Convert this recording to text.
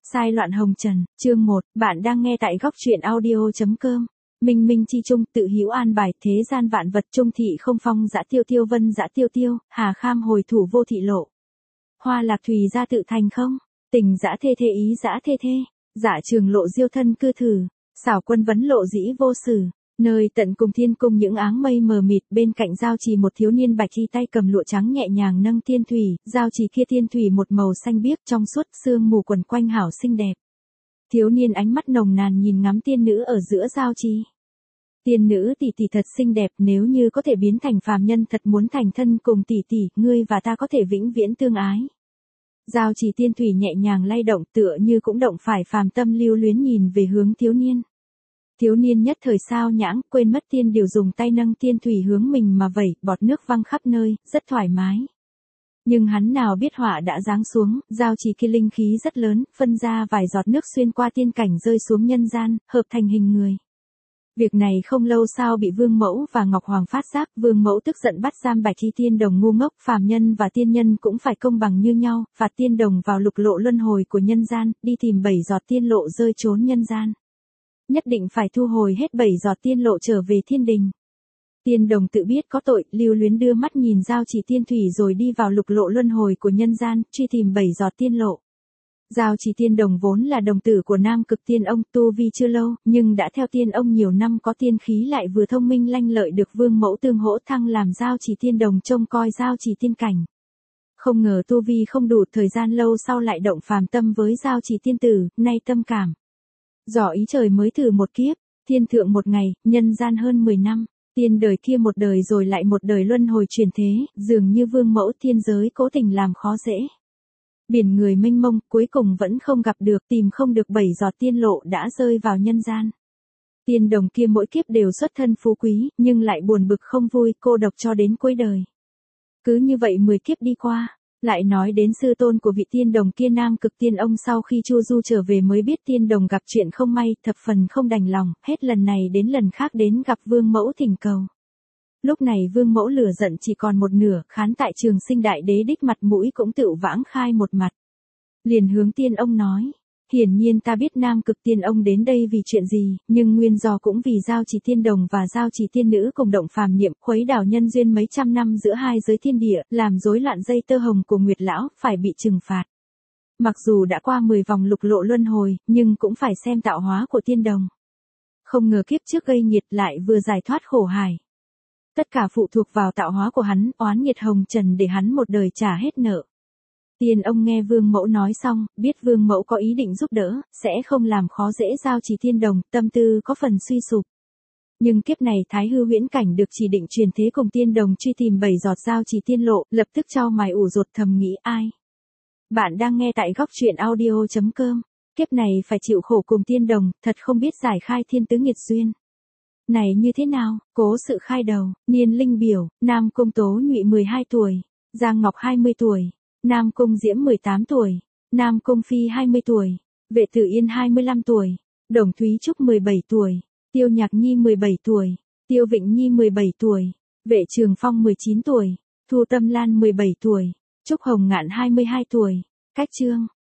Sai loạn hồng trần, chương 1, bạn đang nghe tại góc truyện audio.com. Minh minh chi trung tự hữu an bài, thế gian vạn vật trung thị không phong dã tiêu tiêu vân dã tiêu tiêu, hà kham hồi thủ vô thị lộ. Hoa lạc thùy ra tự thành không, tình dã thê thê ý dã thê thê, dã trường lộ diêu thân cư thử, xảo quân vấn lộ dĩ vô sử. Nơi tận cùng thiên cung những áng mây mờ mịt, bên cạnh giao trì một thiếu niên bạch y tay cầm lụa trắng nhẹ nhàng nâng tiên thủy, giao trì kia tiên thủy một màu xanh biếc trong suốt, sương mù quần quanh hảo xinh đẹp. Thiếu niên ánh mắt nồng nàn nhìn ngắm tiên nữ ở giữa giao trì. Tiên nữ tỷ tỷ thật xinh đẹp, nếu như có thể biến thành phàm nhân thật muốn thành thân cùng tỷ tỷ, ngươi và ta có thể vĩnh viễn tương ái. Giao trì tiên thủy nhẹ nhàng lay động tựa như cũng động phải phàm tâm lưu luyến nhìn về hướng thiếu niên. Thiếu niên nhất thời sao nhãng, quên mất tiên điều dùng tay nâng tiên thủy hướng mình mà vẩy, bọt nước văng khắp nơi, rất thoải mái. Nhưng hắn nào biết họa đã giáng xuống, giao trì kia linh khí rất lớn, phân ra vài giọt nước xuyên qua tiên cảnh rơi xuống nhân gian, hợp thành hình người. Việc này không lâu sau bị Vương Mẫu và Ngọc Hoàng phát giác, Vương Mẫu tức giận bắt giam Bạch Y Tiên Đồng ngu ngốc, phàm nhân và tiên nhân cũng phải công bằng như nhau, phạt tiên đồng vào lục lộ luân hồi của nhân gian, đi tìm 7 giọt tiên lộ rơi trốn nhân gian. Nhất định phải thu hồi hết 7 giọt tiên lộ trở về thiên đình. Tiên đồng tự biết có tội, lưu luyến đưa mắt nhìn giao trì tiên thủy rồi đi vào lục lộ luân hồi của nhân gian, truy tìm 7 giọt tiên lộ. Giao trì tiên đồng vốn là đồng tử của Nam Cực Tiên Ông, tu vi chưa lâu, nhưng đã theo tiên ông nhiều năm, có tiên khí lại vừa thông minh lanh lợi, được Vương Mẫu tương hỗ thăng làm giao trì tiên đồng trông coi giao trì tiên cảnh. Không ngờ tu vi không đủ, thời gian lâu sau lại động phàm tâm với giao trì tiên tử, nay tâm cảm. Dò ý trời mới thử một kiếp, thiên thượng một ngày, nhân gian hơn 10 năm, tiên đời kia một đời rồi lại một đời luân hồi chuyển thế, dường như Vương Mẫu thiên giới cố tình làm khó dễ. Biển người mênh mông, cuối cùng vẫn không gặp được, tìm không được 7 giọt tiên lộ đã rơi vào nhân gian. Tiên đồng kia mỗi kiếp đều xuất thân phú quý, nhưng lại buồn bực không vui, cô độc cho đến cuối đời. Cứ như vậy 10 kiếp đi qua. Lại nói đến sư tôn của vị tiên đồng kia Nam Cực Tiên Ông, sau khi Chu Du trở về mới biết tiên đồng gặp chuyện không may, thập phần không đành lòng, hết lần này đến lần khác đến gặp Vương Mẫu thỉnh cầu. Lúc này Vương Mẫu lửa giận chỉ còn một nửa, khán tại Trường Sinh Đại Đế đích mặt mũi cũng tựu vãng khai một mặt. Liền hướng tiên ông nói, hiển nhiên ta biết Nam Cực Tiên Ông đến đây vì chuyện gì, nhưng nguyên do cũng vì giao trì tiên đồng và giao trì tiên nữ cùng động phàm niệm, khuấy đảo nhân duyên mấy trăm năm giữa hai giới thiên địa, làm rối loạn dây tơ hồng của Nguyệt Lão, phải bị trừng phạt. Mặc dù đã qua 10 vòng lục lộ luân hồi, nhưng cũng phải xem tạo hóa của tiên đồng. Không ngờ kiếp trước gây nghiệt lại vừa giải thoát khổ hải. Tất cả phụ thuộc vào tạo hóa của hắn, oán nghiệt hồng trần để hắn một đời trả hết nợ. Tiên ông nghe Vương Mẫu nói xong, biết Vương Mẫu có ý định giúp đỡ, sẽ không làm khó dễ giao trì tiên đồng, tâm tư có phần suy sụp. Nhưng kiếp này Thái Hư Huyễn Cảnh được chỉ định truyền thế cùng tiên đồng truy tìm 7 giọt giao trì tiên lộ, lập tức chau mày ủ rột thầm nghĩ ai. Bạn đang nghe tại góc truyện audio.com. Kiếp này phải chịu khổ cùng tiên đồng, thật không biết giải khai thiên tứ nghiệt duyên. Này như thế nào, cố sự khai đầu, niên linh biểu, Nam Cung Tố Nhụy 12 tuổi, Giang Ngọc 20 tuổi, Nam Cung Diễm 18 tuổi, Nam Cung Phi 20 tuổi, Vệ Tử Yên 25 tuổi, Đồng Thúy Trúc 17 tuổi, Tiêu Nhạc Nhi 17 tuổi, Tiêu Vịnh Nhi 17 tuổi, Vệ Trường Phong 19 tuổi, Thu Tâm Lan 17 tuổi, Trúc Hồng Ngạn 22 tuổi, Cách Trương,